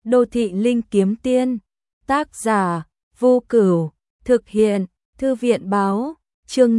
Đô thị linh kiếm tiên, tác giả, Vô Cửu, thực hiện, Thư viện báo, chương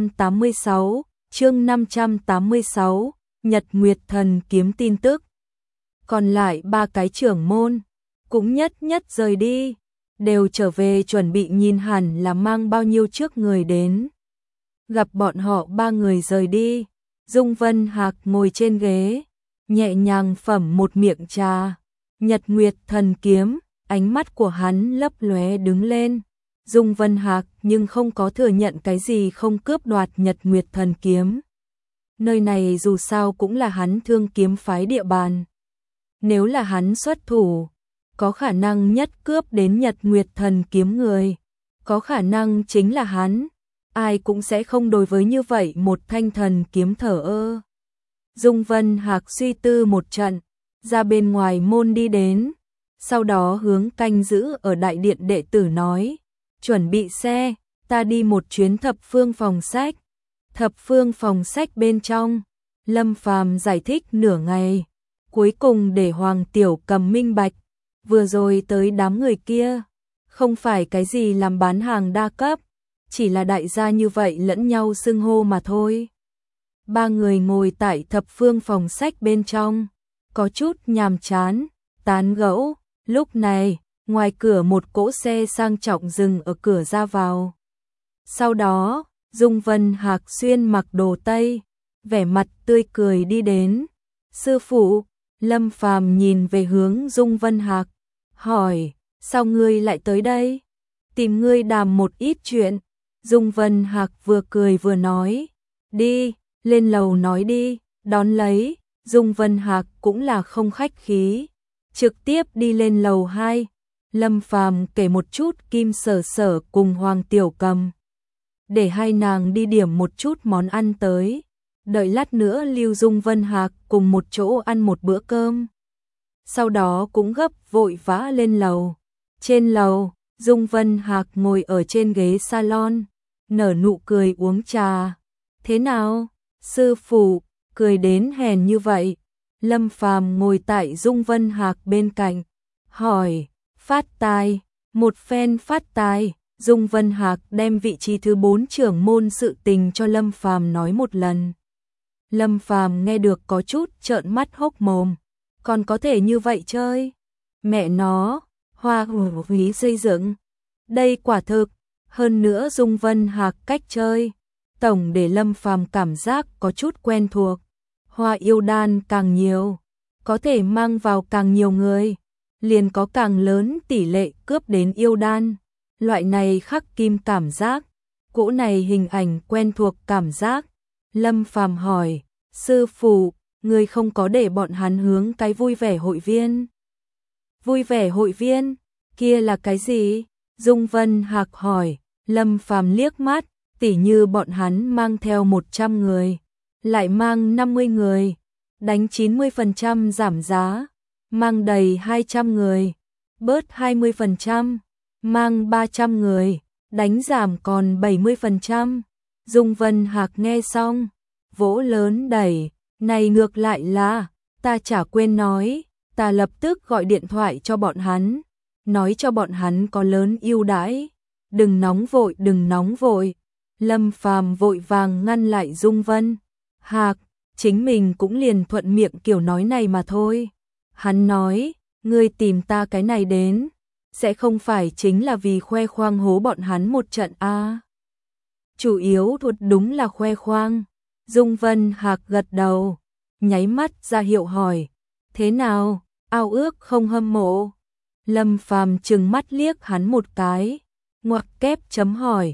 586, Nhật Nguyệt Thần kiếm tin tức. Còn lại 3 cái trưởng môn, cũng nhất rời đi, đều trở về chuẩn bị nhìn hẳn là mang bao nhiêu trước người đến. Gặp bọn họ 3 người rời đi, Dung Vân Hạc ngồi trên ghế, nhẹ nhàng phẩm một miệng trà. Nhật Nguyệt Thần kiếm, ánh mắt của hắn lấp lóe đứng lên. Dung Vân Hạc nhưng không có thừa nhận cái gì không cướp đoạt Nhật Nguyệt Thần kiếm. Nơi này dù sao cũng là hắn Thương kiếm phái địa bàn. Nếu là hắn xuất thủ, có khả năng nhất cướp đến Nhật Nguyệt Thần kiếm người. Có khả năng chính là hắn. Ai cũng sẽ không đối với như vậy một thanh thần kiếm thờ ơ. Dung Vân Hạc suy tư một trận, ra bên ngoài môn đi đến, sau đó hướng canh giữ ở đại điện đệ tử nói, chuẩn bị xe, ta đi một chuyến thập phương phòng sách. Thập phương phòng sách bên trong, Lâm Phàm giải thích nửa ngày, cuối cùng để Hoàng Tiểu Cầm minh bạch, vừa rồi tới đám người kia, không phải cái gì làm bán hàng đa cấp, chỉ là đại gia như vậy lẫn nhau xưng hô mà thôi. 3 người ngồi tại thập phương phòng sách bên trong, có chút nhàm chán, tán gẫu. Lúc này, ngoài cửa một cỗ xe sang trọng dừng ở cửa ra vào. Sau đó, Dung Vân Hạc xuyên mặc đồ Tây, vẻ mặt tươi cười đi đến. Sư phụ, Lâm Phàm nhìn về hướng Dung Vân Hạc, hỏi, sao ngươi lại tới đây? Tìm ngươi đàm một ít chuyện. Dung Vân Hạc vừa cười vừa nói, đi, lên lầu nói đi, đón lấy. Dung Vân Hạc cũng là không khách khí, trực tiếp đi lên lầu 2. Lâm Phàm kể một chút Kim Sở Sở cùng Hoàng Tiểu Cầm, để hai nàng đi điểm một chút món ăn tới, đợi lát nữa lưu Dung Vân Hạc cùng một chỗ ăn một bữa cơm. Sau đó cũng gấp vội vã lên lầu. Trên lầu, Dung Vân Hạc ngồi ở trên ghế salon, nở nụ cười uống trà. Thế nào, sư phụ, cười đến hèn như vậy? Lâm Phàm ngồi tại Dung Vân Hạc bên cạnh, hỏi, phát tài, một phen phát tài. Dung Vân Hạc đem vị trí thứ 4 trưởng môn sự tình cho Lâm Phàm nói một lần. Lâm Phàm nghe được có chút trợn mắt hốc mồm, còn có thể như vậy chơi? Mẹ nó, hoa hủy xây dựng. Đây quả thực, hơn nữa Dung Vân Hạc cách chơi, tổng để Lâm Phàm cảm giác có chút quen thuộc. Hoa yêu đan càng nhiều, có thể mang vào càng nhiều người, liền có càng lớn tỷ lệ cướp đến yêu đan. Loại này khắc kim cảm giác, cỗ này hình ảnh quen thuộc cảm giác. Lâm Phàm hỏi, sư phụ, người không có để bọn hắn hướng cái vui vẻ hội viên? Vui vẻ hội viên, kia là cái gì? Dung Vân Hạc hỏi. Lâm Phàm liếc mắt, tỉ như bọn hắn mang theo 100 người, lại mang 50 người, đánh 90% giảm giá, mang đầy 200 người, bớt 20%, mang 300 người, đánh giảm còn 70%. Dung Vân Hạc nghe xong, vỗ lớn đẩy, này ngược lại là, ta chả quên nói, ta lập tức gọi điện thoại cho bọn hắn, nói cho bọn hắn có lớn ưu đãi, đừng nóng vội. Lâm Phàm vội vàng ngăn lại Dung Vân Hạc, chính mình cũng liền thuận miệng kiểu nói này mà thôi. Hắn nói, ngươi tìm ta cái này đến, sẽ không phải chính là vì khoe khoang hố bọn hắn một trận a? Chủ yếu thuật đúng là khoe khoang. Dung Vân Hạc gật đầu, nháy mắt ra hiệu hỏi, thế nào, ao ước không hâm mộ? Lâm Phàm trừng mắt liếc hắn một cái, ngoặc kép chấm hỏi,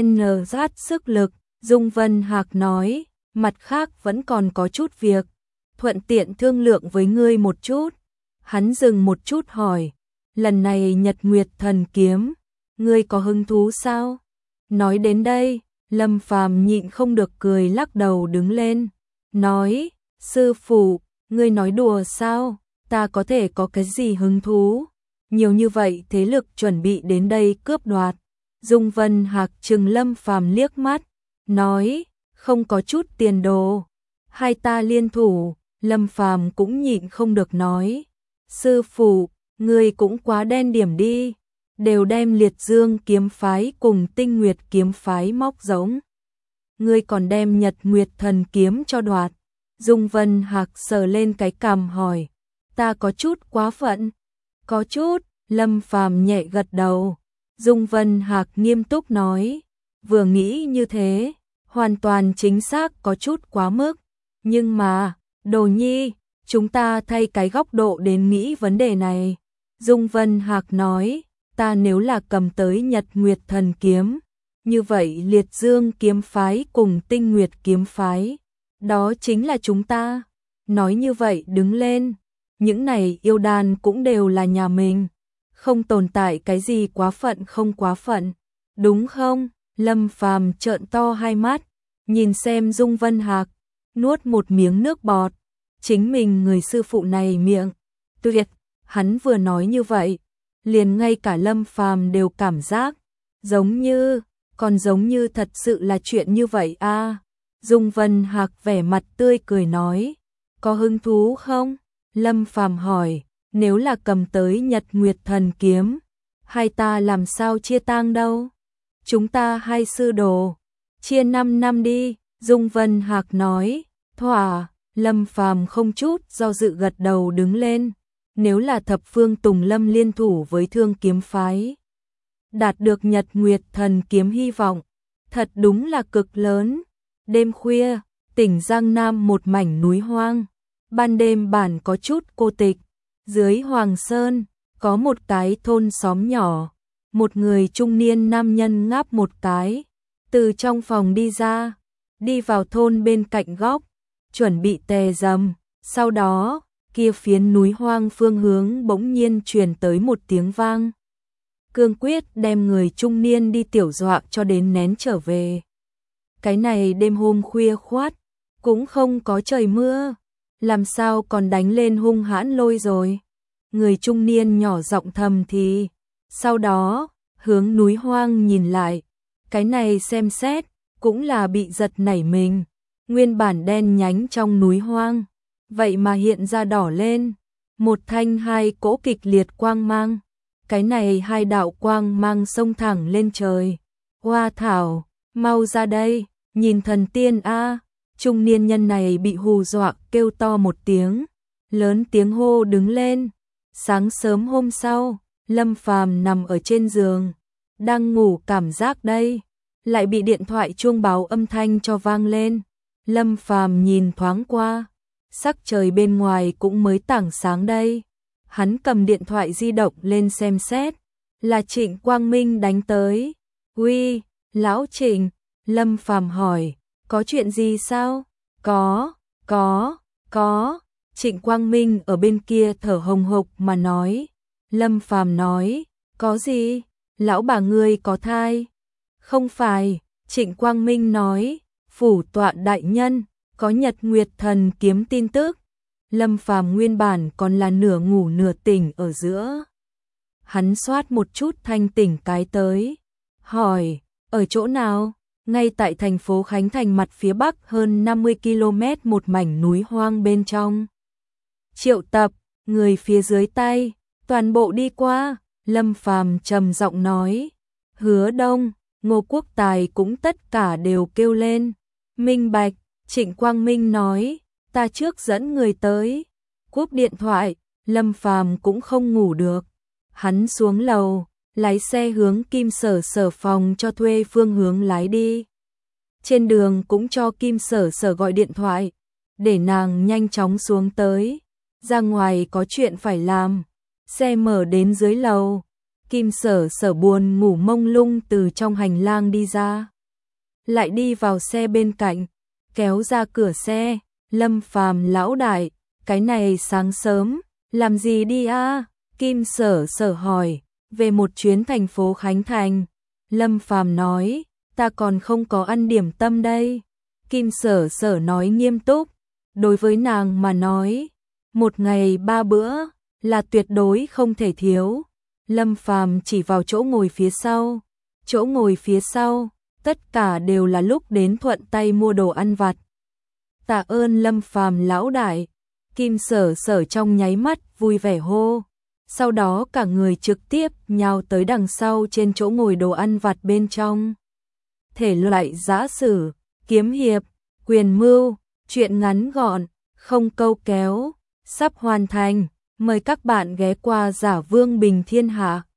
rát sức lực. Dung Vân Hạc nói, mặt khác vẫn còn có chút việc, thuận tiện thương lượng với ngươi một chút. Hắn dừng một chút hỏi, lần này Nhật Nguyệt Thần kiếm, ngươi có hứng thú sao? Nói đến đây, Lâm Phàm nhịn không được cười lắc đầu đứng lên, nói, sư phụ, ngươi nói đùa sao? Ta có thể có cái gì hứng thú? Nhiều như vậy thế lực chuẩn bị đến đây cướp đoạt. Dung Vân Hạc trừng Lâm Phàm liếc mắt, nói, không có chút tiền đồ, hai ta liên thủ. Lâm Phàm cũng nhịn không được nói, sư phụ, Ngươi cũng quá đen điểm đi, đều đem Liệt Dương kiếm phái cùng Tinh Nguyệt kiếm phái móc giống. Ngươi còn đem Nhật Nguyệt thần kiếm cho đoạt. Dung Vân Hạc sờ lên cái cằm hỏi, ta có chút quá phận. Có chút, Lâm Phàm nhẹ gật đầu. Dung Vân Hạc nghiêm túc nói, vừa nghĩ như thế, hoàn toàn chính xác có chút quá mức. Nhưng mà, Đồ Nhi, chúng ta thay cái góc độ đến nghĩ vấn đề này. Dung Vân Hạc nói, ta nếu là cầm tới Nhật Nguyệt thần kiếm, như vậy Liệt Dương kiếm phái cùng Tinh Nguyệt kiếm phái, đó chính là chúng ta. Nói như vậy đứng lên, những này yêu đan cũng đều là nhà mình, không tồn tại cái gì quá phận không quá phận, đúng không? Lâm Phàm trợn to hai mắt, nhìn xem Dung Vân Hạc, nuốt một miếng nước bọt, chính mình người sư phụ này miệng tuyệt, hắn vừa nói như vậy, liền ngay cả Lâm Phàm đều cảm giác giống như, còn giống như thật sự là chuyện như vậy a. Dung Vân Hạc vẻ mặt tươi cười nói, có hứng thú không? Lâm Phàm hỏi, nếu là cầm tới Nhật Nguyệt thần kiếm, hai ta làm sao chia tang đâu? Chúng ta hai sư đồ, chia 5 năm đi. Dung Vân Hạc nói, thỏa. Lâm Phàm không chút do dự gật đầu đứng lên. Nếu là thập phương Tùng Lâm liên thủ với Thương kiếm phái, đạt được Nhật Nguyệt thần kiếm hy vọng, thật đúng là cực lớn. Đêm khuya, tỉnh Giang Nam một mảnh núi hoang, ban đêm bản có chút cô tịch. Dưới Hoàng Sơn, có một cái thôn xóm nhỏ, một người trung niên nam nhân ngáp một cái, từ trong phòng đi ra, đi vào thôn bên cạnh góc, chuẩn bị tè dầm. Sau đó, kia phiến núi hoang phương hướng bỗng nhiên truyền tới một tiếng vang. Cương quyết đem người trung niên đi tiểu dọa cho đến nén trở về. Cái này đêm hôm khuya khoát, cũng không có trời mưa, làm sao còn đánh lên hung hãn lôi rồi. Người trung niên nhỏ giọng thầm thì, sau đó, hướng núi hoang nhìn lại, cái này xem xét, cũng là bị giật nảy mình. Nguyên bản đen nhánh trong núi hoang, vậy mà hiện ra đỏ lên, một thanh hai cỗ kịch liệt quang mang. Cái này hai đạo quang mang xông thẳng lên trời. Hoa thảo, mau ra đây, nhìn thần tiên a. Trung niên nhân này bị hù dọa kêu to một tiếng, lớn tiếng hô đứng lên. Sáng sớm hôm sau, Lâm Phàm nằm ở trên giường, đang ngủ cảm giác đây, lại bị điện thoại chuông báo âm thanh cho vang lên. Lâm Phàm nhìn thoáng qua, sắc trời bên ngoài cũng mới tảng sáng đây. Hắn cầm điện thoại di động lên xem xét, là Trịnh Quang Minh đánh tới. Uy, lão Trịnh, Lâm Phàm hỏi, có chuyện gì sao? Có. Trịnh Quang Minh ở bên kia thở hồng hộc mà nói. Lâm Phàm nói, có gì? Lão bà ngươi có thai? Không phải, Trịnh Quang Minh nói, phủ tọa đại nhân, có Nhật Nguyệt thần kiếm tin tức. Lâm Phàm nguyên bản còn là nửa ngủ nửa tỉnh ở giữa. Hắn soát một chút thanh tỉnh cái tới, hỏi, ở chỗ nào? Ngay tại thành phố Khánh Thành mặt phía bắc hơn 50 km một mảnh núi hoang bên trong. Triệu tập, người phía dưới tay, toàn bộ đi qua. Lâm Phàm trầm giọng nói. Hứa Đông, Ngô Quốc Tài cũng tất cả đều kêu lên. Minh bạch, Trịnh Quang Minh nói, ta trước dẫn người tới. Cúp điện thoại, Lâm Phàm cũng không ngủ được. Hắn xuống lầu, lái xe hướng Kim Sở Sở phòng cho thuê phương hướng lái đi. Trên đường cũng cho Kim Sở Sở gọi điện thoại, để nàng nhanh chóng xuống tới. Ra ngoài có chuyện phải làm. Xe mở đến dưới lầu, Kim Sở Sở buồn ngủ mông lung từ trong hành lang đi ra. Lại đi vào xe bên cạnh, kéo ra cửa xe. Lâm Phàm lão đại, cái này sáng sớm, làm gì đi a? Kim Sở Sở hỏi, về một chuyến thành phố Khánh Thành. Lâm Phàm nói, ta còn không có ăn điểm tâm đây. Kim Sở Sở nói nghiêm túc, đối với nàng mà nói, một ngày 3 bữa là tuyệt đối không thể thiếu. Lâm Phàm chỉ vào chỗ ngồi phía sau. Chỗ ngồi phía sau, tất cả đều là lúc đến thuận tay mua đồ ăn vặt. Tạ ơn Lâm Phàm lão đại. Kim Sở Sở trong nháy mắt vui vẻ hô. Sau đó cả người trực tiếp nhào tới đằng sau trên chỗ ngồi đồ ăn vặt bên trong. Thể loại giã sử, kiếm hiệp, quyền mưu, truyện ngắn gọn, không câu kéo, sắp hoàn thành. Mời các bạn ghé qua Giả Vương Bình Thiên Hạ.